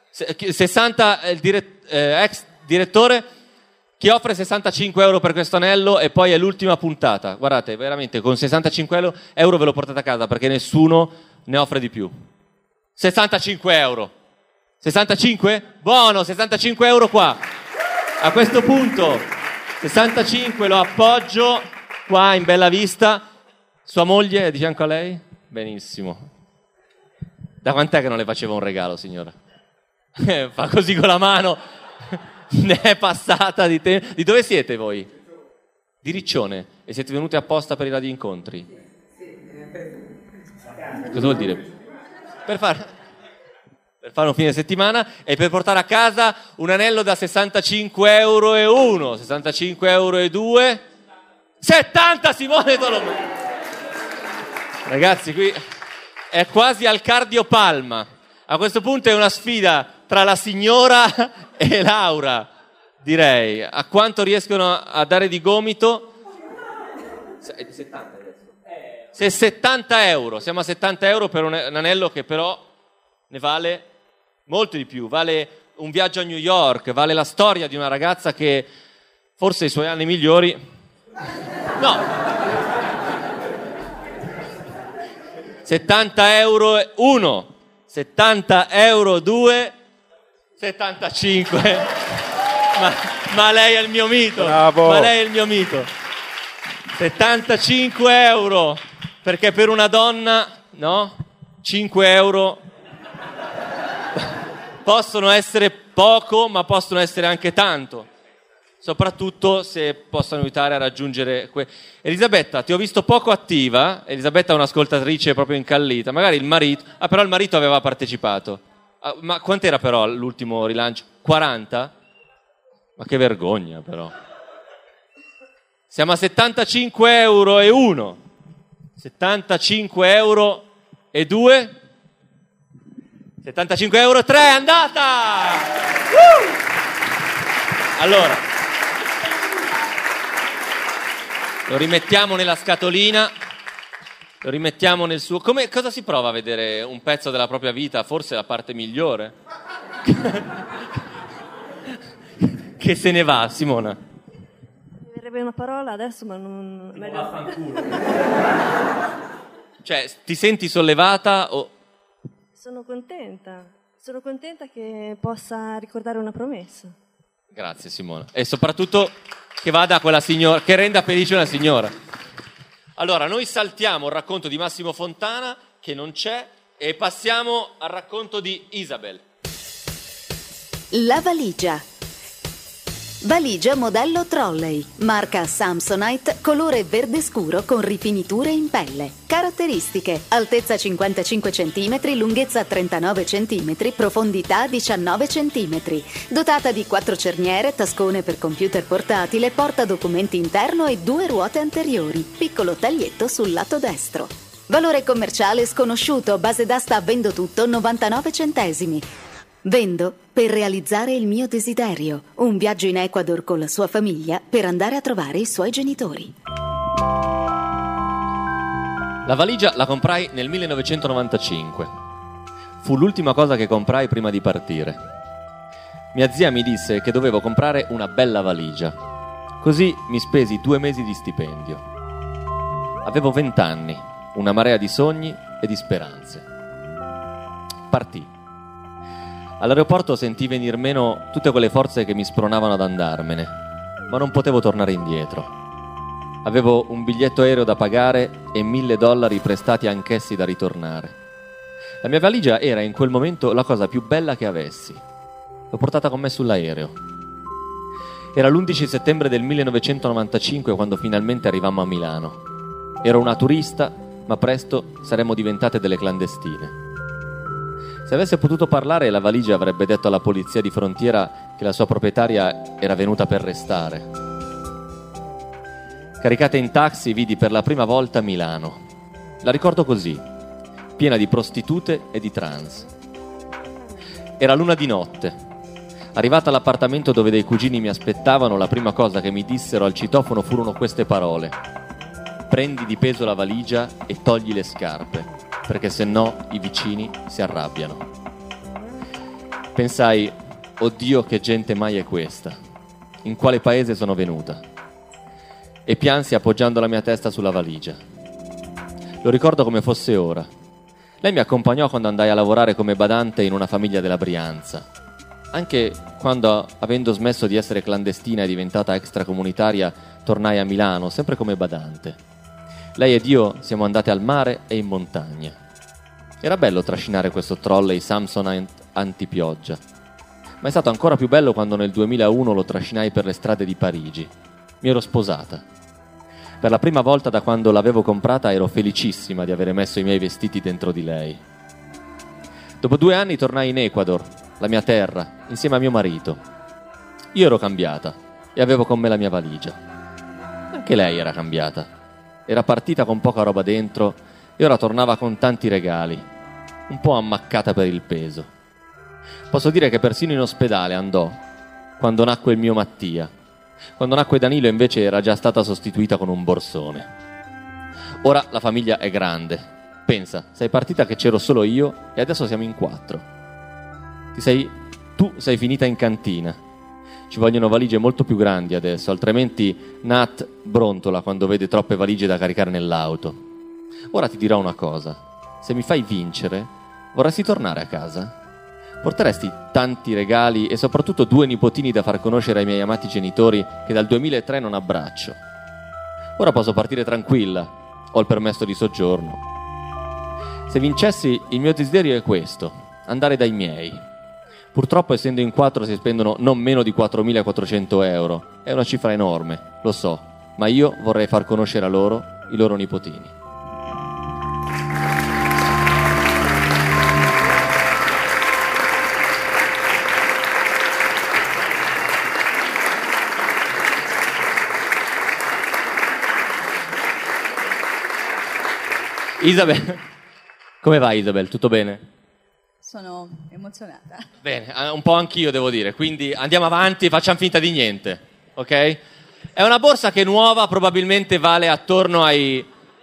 il ex direttore che offre 65 euro per questo anello e poi è l'ultima puntata. Guardate, veramente con 65 euro ve lo portate a casa perché nessuno ne offre di più. 65 euro. 65? Buono, 65 euro qua. A questo punto 65 lo appoggio qua in bella vista. Sua moglie è di fianco a lei? Benissimo. Da quant'è che non le faceva un regalo, signora? Fa così con la mano. Ne è passata di tempo. Di dove siete voi? Di Riccione. E siete venuti apposta per i radioincontri? Cosa vuol dire? Per fare un fine settimana e per portare a casa un anello da 65 euro e uno, 65 euro e due, 70 Simone Tolomei. Ragazzi, qui è quasi al cardiopalma. A questo punto è una sfida tra la signora e Laura, direi. A quanto riescono a dare di gomito? 70 adesso. Se 70 euro, siamo a 70 euro per un anello che però ne vale molto di più. Vale un viaggio a New York, vale la storia di una ragazza che forse i suoi anni migliori... No! 70 euro uno, 70 euro due, 75. Ma lei è il mio mito. Bravo. Ma lei è il mio mito. 75 euro, perché per una donna, no? 5 euro possono essere poco, ma possono essere anche tanto. Soprattutto se possono aiutare a raggiungere... Elisabetta, ti ho visto poco attiva. Elisabetta è un'ascoltatrice proprio incallita. Magari il marito... Ah, però il marito aveva partecipato. Ah, ma quant'era però l'ultimo rilancio? 40? Ma che vergogna però. Siamo a 75 euro e uno. 75 euro e due. 75 euro e tre, è andata! Allora... Lo rimettiamo nella scatolina, lo rimettiamo nel suo... Cosa si prova a vedere un pezzo della propria vita? Forse la parte migliore. Che se ne va, Simona? Mi verrebbe una parola adesso, ma non... Cioè, ti senti sollevata o... Sono contenta che possa ricordare una promessa. Grazie, Simona. E soprattutto... che vada a quella signora, che renda felice una signora. Allora, noi saltiamo il racconto di Massimo Fontana, che non c'è, e passiamo al racconto di Isabel. La valigia. Valigia modello trolley, marca Samsonite, colore verde scuro con rifiniture in pelle. Caratteristiche: altezza 55 cm, lunghezza 39 cm, profondità 19 cm. Dotata di 4 cerniere, tascone per computer portatile, porta documenti interno e 2 ruote anteriori. Piccolo taglietto sul lato destro. Valore commerciale sconosciuto, base d'asta vendo tutto 99 centesimi. Vendo per realizzare il mio desiderio, un viaggio in Ecuador con la sua famiglia per andare a trovare i suoi genitori. La valigia la comprai nel 1995. Fu l'ultima cosa che comprai prima di partire. Mia zia mi disse che dovevo comprare una bella valigia. Così mi spesi 2 mesi di stipendio. Avevo 20 anni, una marea di sogni e di speranze. Partì. All'aeroporto sentii venir meno tutte quelle forze che mi spronavano ad andarmene, ma non potevo tornare indietro. Avevo un biglietto aereo da pagare e $1.000 prestati anch'essi da ritornare. La mia valigia era in quel momento la cosa più bella che avessi. L'ho portata con me sull'aereo. Era l'11 settembre del 1995 quando finalmente arrivammo a Milano. Ero una turista, ma presto saremmo diventate delle clandestine. Se avesse potuto parlare, la valigia avrebbe detto alla polizia di frontiera che la sua proprietaria era venuta per restare. Caricata in taxi vidi per la prima volta Milano. La ricordo così, piena di prostitute e di trans. Era l'una di notte. Arrivata all'appartamento dove dei cugini mi aspettavano, la prima cosa che mi dissero al citofono furono queste parole: prendi di peso la valigia e togli le scarpe, perché se no i vicini si arrabbiano. Pensai, oddio che gente mai è questa? In quale paese sono venuta? E piansi appoggiando la mia testa sulla valigia. Lo ricordo come fosse ora. Lei mi accompagnò quando andai a lavorare come badante in una famiglia della Brianza. Anche quando, avendo smesso di essere clandestina e diventata extracomunitaria, tornai a Milano, sempre come badante. Lei ed io siamo andate al mare e in montagna. Era bello trascinare questo trolley Samsonite antipioggia, ma è stato ancora più bello quando nel 2001 lo trascinai per le strade di Parigi. Mi ero sposata. Per la prima volta da quando l'avevo comprata ero felicissima di avere messo i miei vestiti dentro di lei. Dopo 2 anni tornai in Ecuador, la mia terra, insieme a mio marito. Io ero cambiata e avevo con me la mia valigia. Anche lei era cambiata. Era partita con poca roba dentro e ora tornava con tanti regali, un po' ammaccata per il peso. Posso dire che persino in ospedale andò quando nacque il mio Mattia. Quando nacque Danilo invece era già stata sostituita con un borsone. Ora la famiglia è grande. Pensa, sei partita che c'ero solo io e adesso siamo in 4. Tu sei finita in cantina. Ci vogliono valigie molto più grandi adesso, altrimenti Nat brontola quando vede troppe valigie da caricare nell'auto. Ora ti dirò una cosa: se mi fai vincere, vorresti tornare a casa? Porteresti tanti regali e soprattutto 2 nipotini da far conoscere ai miei amati genitori che dal 2003 non abbraccio. Ora posso partire tranquilla, ho il permesso di soggiorno. Se vincessi, il mio desiderio è questo: andare dai miei. Purtroppo essendo in 4 si spendono non meno di 4.400 euro. È una cifra enorme, lo so, ma io vorrei far conoscere a loro i loro nipotini. Isabel, come va Isabel? Tutto bene? Sono emozionata. Bene, un po' anch'io devo dire, quindi andiamo avanti e facciamo finta di niente, ok? È una borsa che nuova probabilmente vale attorno ai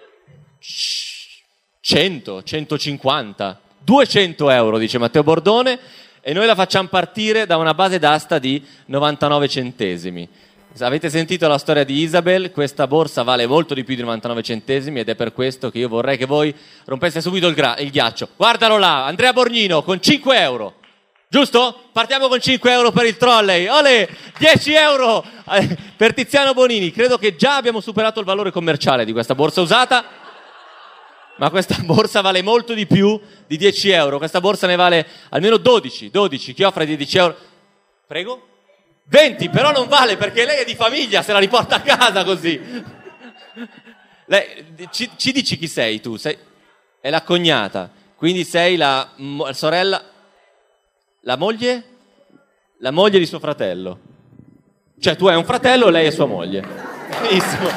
100, 150, 200 euro, dice Matteo Bordone, e noi la facciamo partire da una base d'asta di 99 centesimi. Avete sentito la storia di Isabel? Questa borsa vale molto di più di 99 centesimi ed è per questo che io vorrei che voi rompeste subito il ghiaccio. Guardalo là, Andrea Borgnino con 5 euro. Giusto? Partiamo con 5 euro per il trolley. Olè, 10 euro per Tiziano Bonini. Credo che già abbiamo superato il valore commerciale di questa borsa usata, ma questa borsa vale molto di più di 10 euro. Questa borsa ne vale almeno 12. Chi offre 10 euro? Prego? 20, però non vale perché lei è di famiglia, se la riporta a casa così. Lei, ci dici chi sei tu? È la cognata, quindi sei la sorella, la moglie di suo fratello. Cioè tu hai un fratello, lei è sua moglie. Benissimo.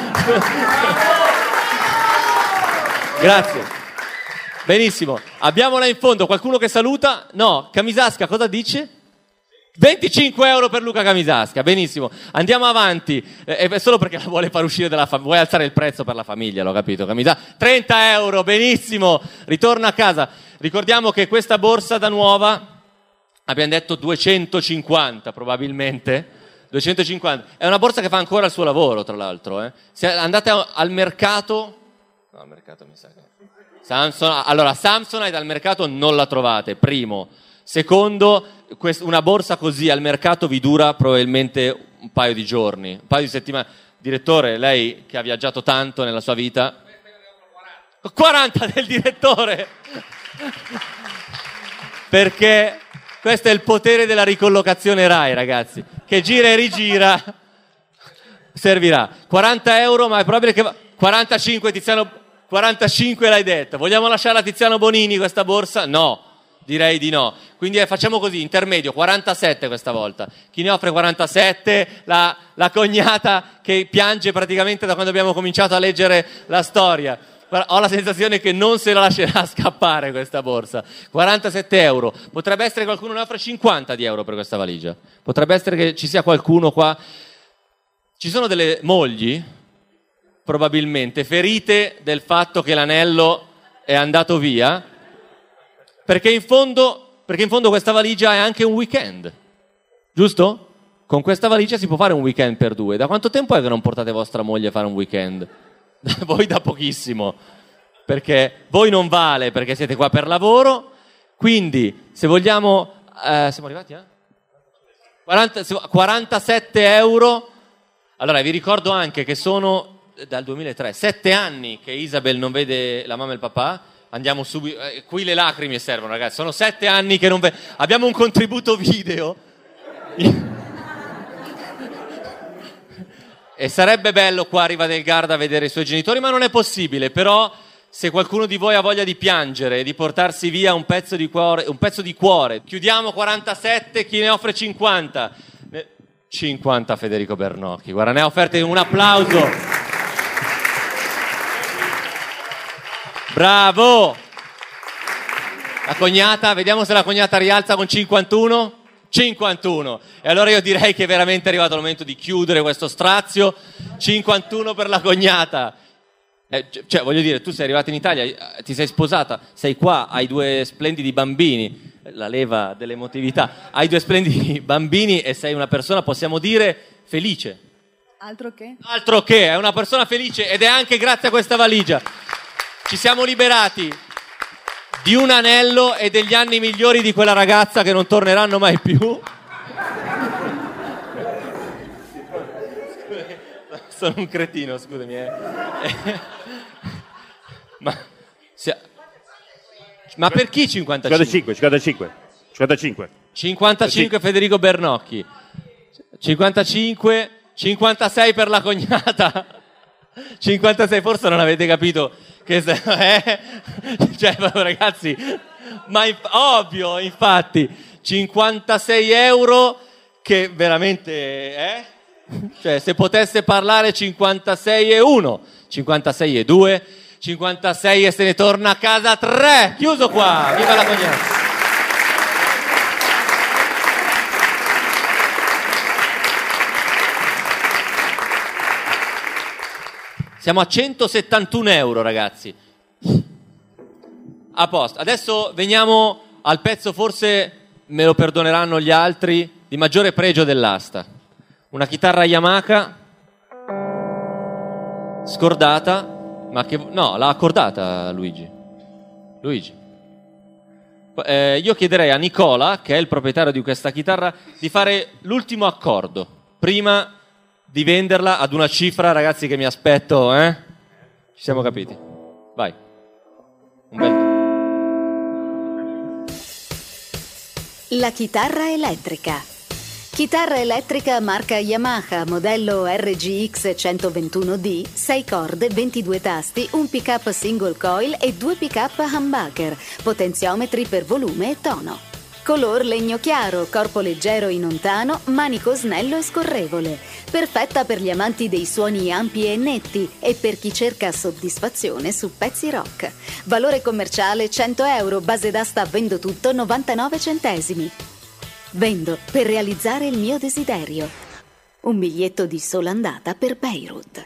Grazie. Benissimo. Abbiamo là in fondo qualcuno che saluta? No, Camisasca cosa dice? 25 euro per Luca Camisasca, benissimo. Andiamo avanti, è solo perché la vuole far uscire dalla famiglia. Vuoi alzare il prezzo per la famiglia, l'ho capito, Camisasca. 30 euro, benissimo, ritorna a casa. Ricordiamo che questa borsa da nuova, abbiamo detto 250 probabilmente, 250. È una borsa che fa ancora il suo lavoro, tra l'altro. Se andate al mercato, no, al mercato mi sa che... Samsonite al mercato non la trovate, primo. Secondo, una borsa così al mercato vi dura probabilmente un paio di giorni, un paio di settimane. Direttore, lei che ha viaggiato tanto nella sua vita... 40 del direttore! Perché questo è il potere della ricollocazione Rai, ragazzi, che gira e rigira, servirà. 40 euro, ma è probabile che... 45, Tiziano... 45 l'hai detto. Vogliamo lasciare a Tiziano Bonini questa borsa? No. Direi di no. Quindi facciamo così, intermedio, 47 questa volta. Chi ne offre 47? La cognata che piange praticamente da quando abbiamo cominciato a leggere la storia. Ho la sensazione che non se la lascerà scappare questa borsa. 47 euro. Potrebbe essere che qualcuno ne offre 50 di euro per questa valigia. Potrebbe essere che ci sia qualcuno qua. Ci sono delle mogli, probabilmente, ferite del fatto che l'anello è andato via, perché in fondo questa valigia è anche un weekend. Giusto? Con questa valigia si può fare un weekend per due. Da quanto tempo è che non portate vostra moglie a fare un weekend? Voi da pochissimo, perché voi non vale, perché siete qua per lavoro. Quindi se vogliamo siamo arrivati a 47 euro. Allora vi ricordo anche che sono dal 2003 7 anni che Isabel non vede la mamma e il papà. Andiamo subito, qui le lacrime servono, ragazzi, sono 7 anni che non abbiamo un contributo video. E sarebbe bello qua a Riva del Garda vedere i suoi genitori, ma non è possibile. Però se qualcuno di voi ha voglia di piangere e di portarsi via un pezzo di cuore, chiudiamo 47, chi ne offre 50? 50 Federico Bernocchi, guarda, ne ha offerte un applauso. Bravo! La cognata, vediamo se la cognata rialza con 51. 51. E allora io direi che è veramente arrivato il momento di chiudere questo strazio. 51 per la cognata. Cioè, voglio dire, tu sei arrivata in Italia, ti sei sposata, sei qua, hai 2 splendidi bambini, la leva dell'emotività, hai 2 splendidi bambini e sei una persona, possiamo dire, felice. Altro che? Altro che, è una persona felice ed è anche grazie a questa valigia. Ci siamo liberati di un anello e degli anni migliori di quella ragazza che non torneranno mai più. Sono un cretino, scusami. Ma per chi 55? 55 Federico Bernocchi. 55, 56 per la cognata. 56, forse non avete capito che cioè, ragazzi, ma ovvio, infatti 56 euro che veramente cioè, se potesse parlare 56 e 1, 56 e 2, 56 e se ne torna a casa 3. Chiuso qua, viva la cognata. Siamo a 171 euro, ragazzi. A posto. Adesso veniamo al pezzo, forse me lo perdoneranno gli altri, di maggiore pregio dell'asta. Una chitarra Yamaha scordata, ma che no, l'ha accordata Luigi. Io chiederei a Nicola, che è il proprietario di questa chitarra, di fare l'ultimo accordo prima di venderla ad una cifra, ragazzi, che mi aspetto, Ci siamo capiti? Vai. La chitarra elettrica. Chitarra elettrica marca Yamaha, modello RGX 121D, 6 corde, 22 tasti, un pick-up single coil e 2 pick-up humbucker, potenziometri per volume e tono. Color legno chiaro, corpo leggero in ontano, manico snello e scorrevole. Perfetta per gli amanti dei suoni ampi e netti e per chi cerca soddisfazione su pezzi rock. Valore commerciale 100 euro, base d'asta vendo tutto 99 centesimi. Vendo per realizzare il mio desiderio. Un biglietto di sola andata per Beirut.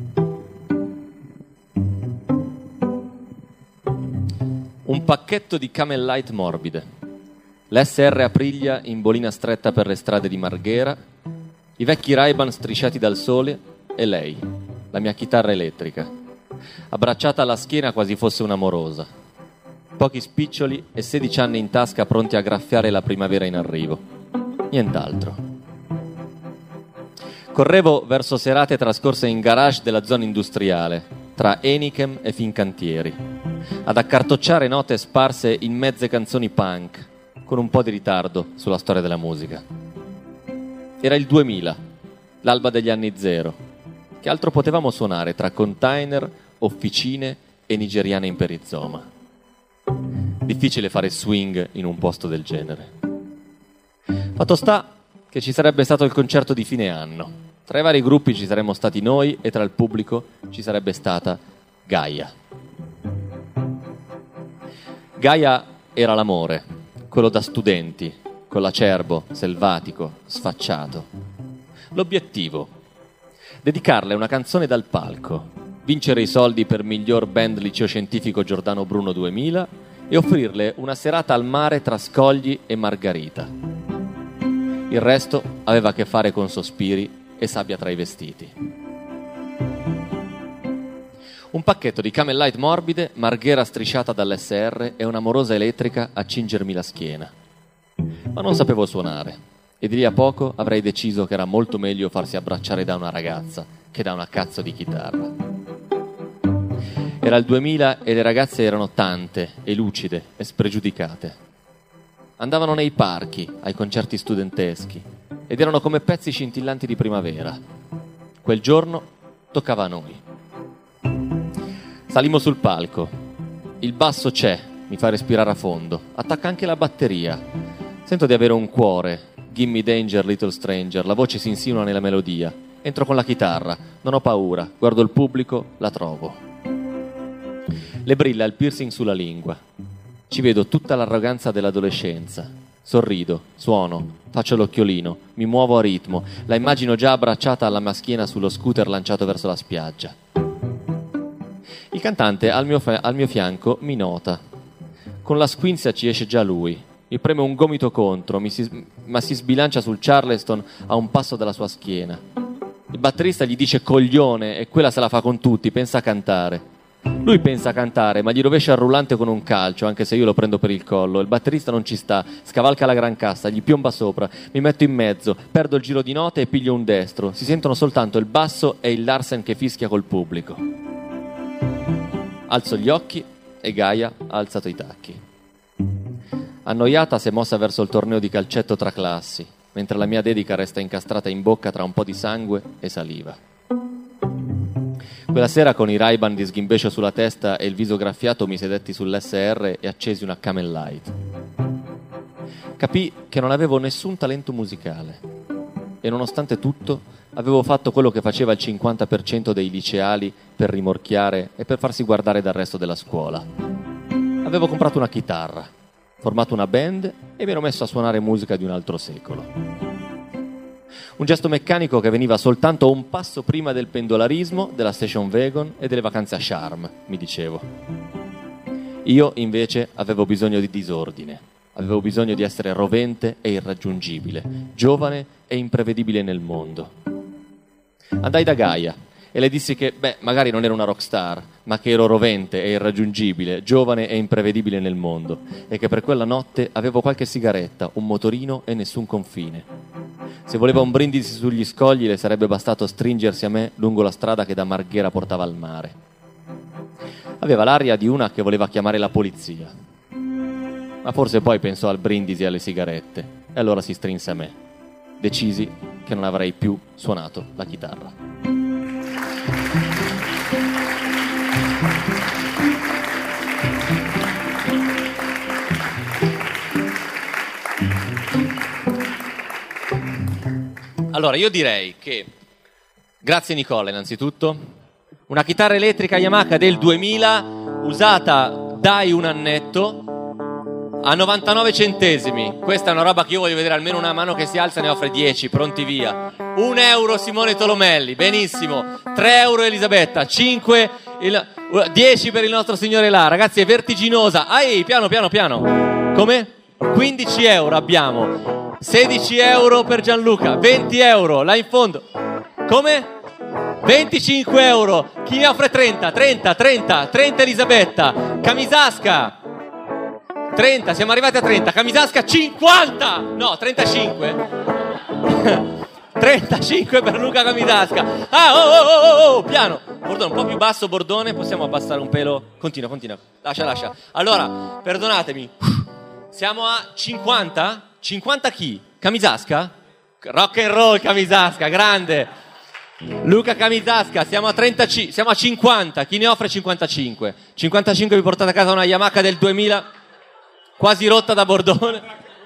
Un pacchetto di Camel Light morbide. L'SR Aprilia in bolina stretta per le strade di Marghera, i vecchi Ray-Ban strisciati dal sole e lei, la mia chitarra elettrica, abbracciata alla schiena quasi fosse un'amorosa. Pochi spiccioli e 16 anni in tasca pronti a graffiare la primavera in arrivo. Nient'altro. Correvo verso serate trascorse in garage della zona industriale, tra Enichem e Fincantieri, ad accartocciare note sparse in mezze canzoni punk, con un po' di ritardo sulla storia della musica. Era il 2000, l'alba degli anni zero. Che altro potevamo suonare tra container, officine e nigeriane in perizoma? Difficile fare swing in un posto del genere. Fatto sta che ci sarebbe stato il concerto di fine anno. Tra i vari gruppi ci saremmo stati noi e tra il pubblico ci sarebbe stata Gaia. Gaia era l'amore, quello da studenti, con l'acerbo, selvatico, sfacciato. L'obiettivo: dedicarle una canzone dal palco, vincere i soldi per miglior band liceo scientifico Giordano Bruno 2000 e offrirle una serata al mare tra scogli e margarita. Il resto aveva a che fare con sospiri e sabbia tra i vestiti. Un pacchetto di Camel Light morbide, marghera strisciata dall'SR e un'amorosa elettrica a cingermi la schiena. Ma non sapevo suonare e di lì a poco avrei deciso che era molto meglio farsi abbracciare da una ragazza che da una cazzo di chitarra. Era il 2000 e le ragazze erano tante e lucide e spregiudicate. Andavano nei parchi, ai concerti studenteschi ed erano come pezzi scintillanti di primavera. Quel giorno toccava a noi. Salimmo sul palco. Il basso c'è, mi fa respirare a fondo. Attacca anche la batteria. Sento di avere un cuore. Gimme danger, little stranger. La voce si insinua nella melodia. Entro con la chitarra. Non ho paura. Guardo il pubblico, la trovo. Le brilla il piercing sulla lingua. Ci vedo tutta l'arroganza dell'adolescenza. Sorrido, suono, faccio l'occhiolino, mi muovo a ritmo. La immagino già abbracciata alla schiena sullo scooter lanciato verso la spiaggia. Il cantante al mio fianco mi nota. Con la squinzia ci esce già lui. Mi preme un gomito contro, ma si sbilancia sul Charleston a un passo dalla sua schiena. Il batterista gli dice coglione e quella se la fa con tutti, pensa a cantare. Lui pensa a cantare, ma gli rovescia il rullante con un calcio, anche se io lo prendo per il collo. Il batterista non ci sta, scavalca la gran cassa, gli piomba sopra, mi metto in mezzo, perdo il giro di note e piglio un destro. Si sentono soltanto il basso e il Larsen che fischia col pubblico. Alzo gli occhi e Gaia ha alzato i tacchi. Annoiata si è mossa verso il torneo di calcetto tra classi, mentre la mia dedica resta incastrata in bocca tra un po' di sangue e saliva. Quella sera con i Ray-Ban di sghimbescio sulla testa e il viso graffiato mi sedetti sull'SR e accesi una Camel Light. Capii che non avevo nessun talento musicale e nonostante tutto avevo fatto quello che faceva il 50% dei liceali per rimorchiare e per farsi guardare dal resto della scuola. Avevo comprato una chitarra, formato una band e mi ero messo a suonare musica di un altro secolo. Un gesto meccanico che veniva soltanto un passo prima del pendolarismo, della station wagon e delle vacanze a Sharm, mi dicevo. Io invece avevo bisogno di disordine, avevo bisogno di essere rovente e irraggiungibile, giovane e imprevedibile nel mondo. Andai da Gaia e le dissi che, magari non ero una rockstar, ma che ero rovente e irraggiungibile, giovane e imprevedibile nel mondo e che per quella notte avevo qualche sigaretta, un motorino e nessun confine. Se voleva un brindisi sugli scogli le sarebbe bastato stringersi a me lungo la strada che da Marghera portava al mare. Aveva l'aria di una che voleva chiamare la polizia. Ma forse poi pensò al brindisi e alle sigarette e allora si strinse a me. Decisi che non avrei più suonato la chitarra. Allora, io direi che, grazie Nicola innanzitutto, una chitarra elettrica Yamaha del 2000 usata dai un annetto a 99 centesimi. Questa è una roba che io voglio vedere, almeno una mano che si alza ne offre 10, pronti via. 1 euro Simone Tolomelli, benissimo. 3 euro Elisabetta, 5, 10 per il nostro signore là. Ragazzi, è vertiginosa. Piano. Come? 15 euro abbiamo. 16 euro per Gianluca, 20 euro là in fondo. Come? 25 euro. Chi ne offre 30 Elisabetta. Camisasca 30, siamo arrivati a 30. Camisasca 50. No, 35. 35 per Luca Camisasca. Piano. Bordone, un po' più basso Bordone, possiamo abbassare un pelo. Continua. Lascia. Allora, perdonatemi. Siamo a 50? 50 chi? Camisasca? Rock and roll Camisasca, grande. Luca Camisasca, siamo a 35, siamo a 50. Chi ne offre 55? 55 vi portate a casa una Yamaha del 2000. quasi rotta da Bordone.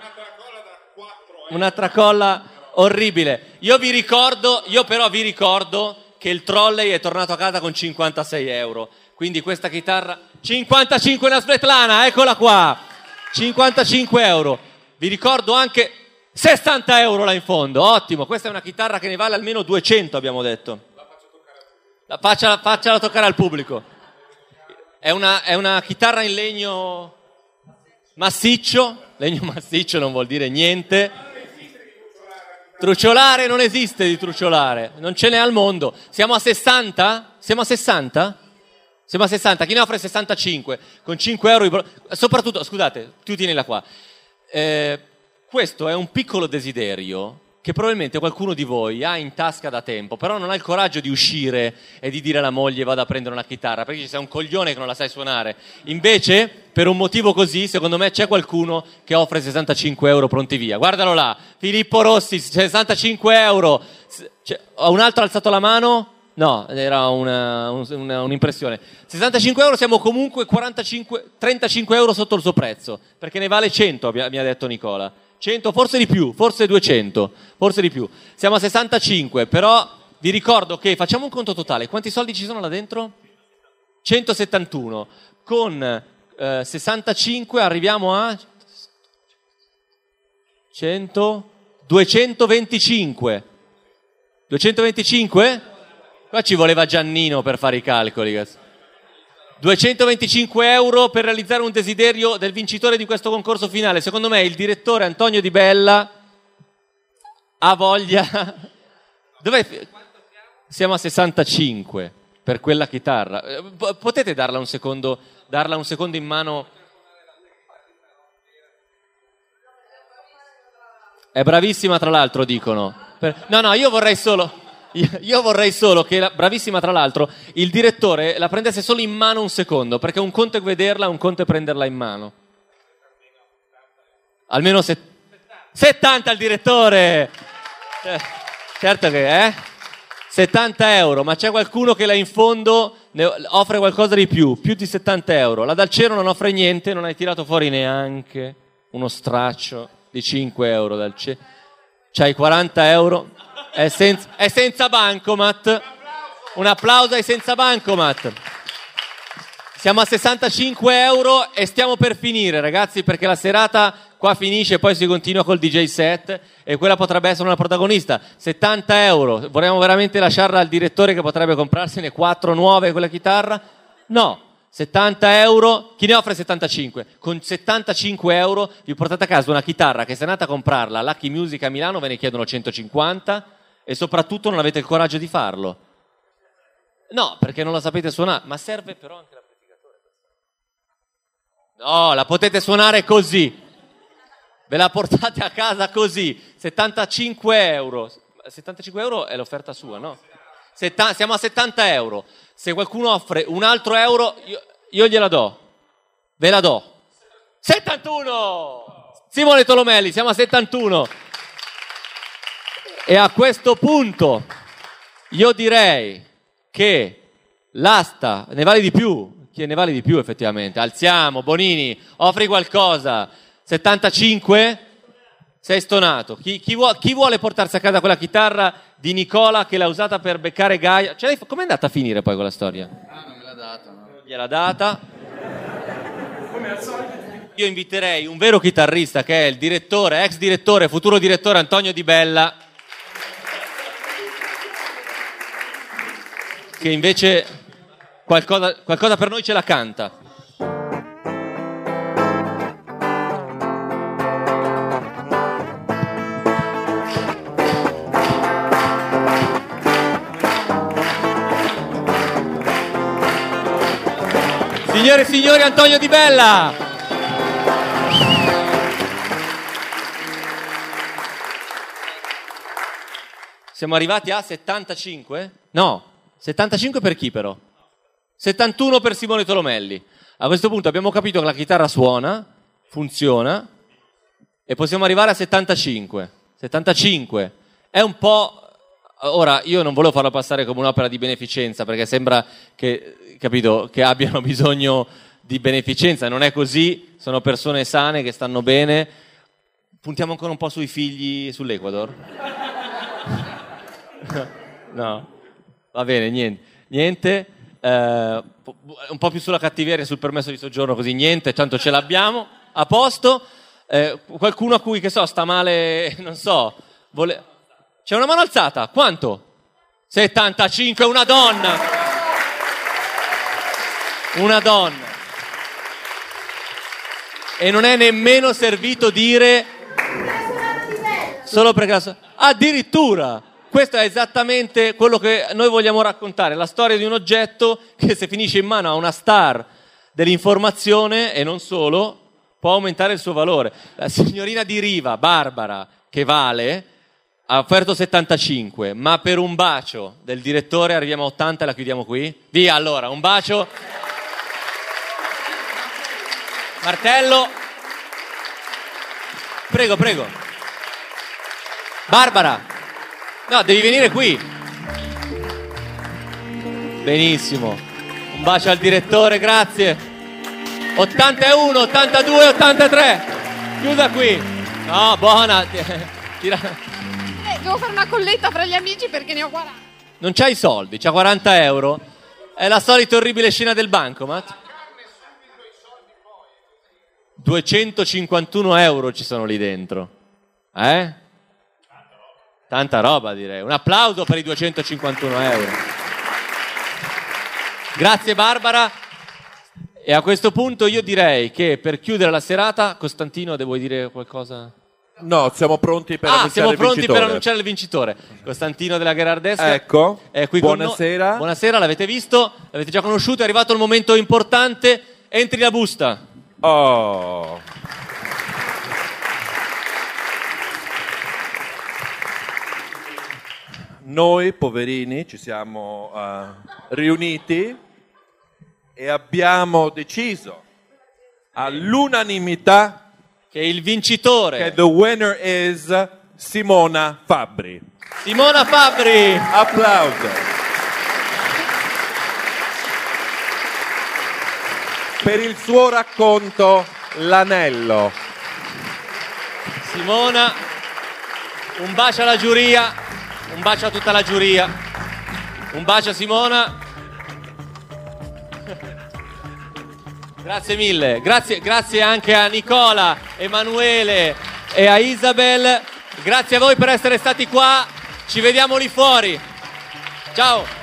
Una tracolla orribile. Io però vi ricordo che il trolley è tornato a casa con 56 euro. Quindi questa chitarra... 55 una Svetlana, eccola qua! 55 euro. Vi ricordo anche 60 euro là in fondo. Ottimo, questa è una chitarra che ne vale almeno 200, abbiamo detto. Faccela toccare al pubblico. È una chitarra in legno massiccio. Legno massiccio non vuol dire niente. Trucciolare non esiste di trucciolare, non ce n'è al mondo. Siamo a 60? Siamo a 60? Siamo a 60, chi ne offre 65? Con 5 euro... Soprattutto, scusate, tu tienila qua. Questo è un piccolo desiderio che probabilmente qualcuno di voi ha in tasca da tempo, però non ha il coraggio di uscire e di dire alla moglie vado a prendere una chitarra, perché ci sei un coglione che non la sai suonare. Invece, per un motivo così, secondo me c'è qualcuno che offre 65 euro pronti via. Guardalo là, Filippo Rossi, 65 euro. Un altro ha alzato la mano? No, era un'impressione. 65 euro, siamo comunque 35 euro sotto il suo prezzo, perché ne vale 100, mi ha detto Nicola. 100, forse di più, forse 200, forse di più. Siamo a 65, però vi ricordo che facciamo un conto totale. Quanti soldi ci sono là dentro? 171. Con 65 arriviamo a 100, 225. 225? Qua ci voleva Giannino per fare i calcoli, cazzo. 225 euro per realizzare un desiderio del vincitore di questo concorso finale. Secondo me il direttore Antonio Di Bella ha voglia... Dov'è? Siamo a 65 per quella chitarra. Potete darla un secondo in mano? È bravissima, tra l'altro, dicono. No, io vorrei solo che, bravissima tra l'altro, il direttore la prendesse solo in mano un secondo, perché un conto è vederla, un conto è prenderla in mano. Almeno 70 il direttore! Certo che 70 euro, ma c'è qualcuno che là in fondo ne offre qualcosa di più di 70 euro. La Dal Cielo non offre niente, non hai tirato fuori neanche uno straccio di 5 euro dal cielo. C'hai 40 euro. È senza bancomat. Un applauso ai senza bancomat. Siamo a 65 euro e stiamo per finire, ragazzi, perché la serata qua finisce e poi si continua col DJ set e quella potrebbe essere una protagonista. 70 euro. Vorremmo veramente lasciarla al direttore che potrebbe comprarsene 4 nuove quella chitarra? No. 70 euro, chi ne offre 75? Con 75 euro vi portate a casa una chitarra che se andate a comprarla a Lucky Music a Milano ve ne chiedono 150 e soprattutto non avete il coraggio di farlo. No, perché non la sapete suonare, ma serve però anche l'amplificatore. No, la potete suonare così. Ve la portate a casa così. 75 euro. 75 euro è l'offerta sua, no? Siamo a 70 euro. Se qualcuno offre un altro euro, io gliela do. Ve la do. 71! Simone Tolomelli, siamo a 71. E a questo punto io direi che l'asta ne vale di più. Chi ne vale di più effettivamente? Alziamo, Bonini, offri qualcosa. 75? Sei stonato. Chi vuole portarsi a casa quella chitarra di Nicola che l'ha usata per beccare Gaia? Com'è andata a finire poi quella storia? Non me l'ha data, no? Gliel'ha data. Io inviterei un vero chitarrista che è il direttore, ex direttore, futuro direttore Antonio Di Bella, che invece qualcosa per noi ce la canta. Signore e signori, Antonio Di Bella! Siamo arrivati a 75? No, 75 per chi però? 71 per Simone Tolomelli. A questo punto abbiamo capito che la chitarra suona, funziona e possiamo arrivare a 75. 75 è un po'... Ora, io non volevo farlo passare come un'opera di beneficenza perché sembra che, capito, che abbiano bisogno di beneficenza, non è così, sono persone sane che stanno bene. Puntiamo ancora un po' sui figli sull'Ecuador? No, va bene, niente. Un po' più sulla cattiveria, sul permesso di soggiorno, così niente, tanto ce l'abbiamo, a posto. Qualcuno a cui, che so, sta male, non so, c'è una mano alzata, quanto? 75, una donna. E non è nemmeno servito dire solo perché addirittura questo è esattamente quello che noi vogliamo raccontare, la storia di un oggetto che, se finisce in mano a una star dell'informazione e non solo, può aumentare il suo valore. La signorina di Riva, Barbara, che vale, ha offerto 75, ma per un bacio del direttore arriviamo a 80 e la chiudiamo qui? Via, allora, un bacio. Martello. Prego. Barbara. No, devi venire qui. Benissimo. Un bacio al direttore, grazie. 81, 82, 83. Chiuda qui. No, buona. Devo fare una colletta fra gli amici perché ne ho 40. Non c'hai i soldi, c'ha 40 euro. È la solita orribile scena del bancomat. 251 euro ci sono lì dentro. Tanta roba, direi. Un applauso per i 251 euro. Grazie Barbara. E a questo punto io direi che per chiudere la serata, Costantino, vuoi dire qualcosa? No, siamo pronti per annunciare il vincitore. Costantino della Gherardesca. Ecco, è qui buonasera. Con noi. Buonasera, l'avete visto? L'avete già conosciuto? È arrivato il momento importante. Entri la busta. Oh. Noi, poverini, ci siamo riuniti e abbiamo deciso all'unanimità che il vincitore, che the winner is Simona Fabbri. Simona Fabbri! Applauso. Per il suo racconto L'anello. Simona, un bacio alla giuria, un bacio a tutta la giuria, un bacio a Simona. Grazie mille, grazie anche a Nicola, Emanuele e a Isabel. Grazie a voi per essere stati qua, ci vediamo lì fuori. Ciao.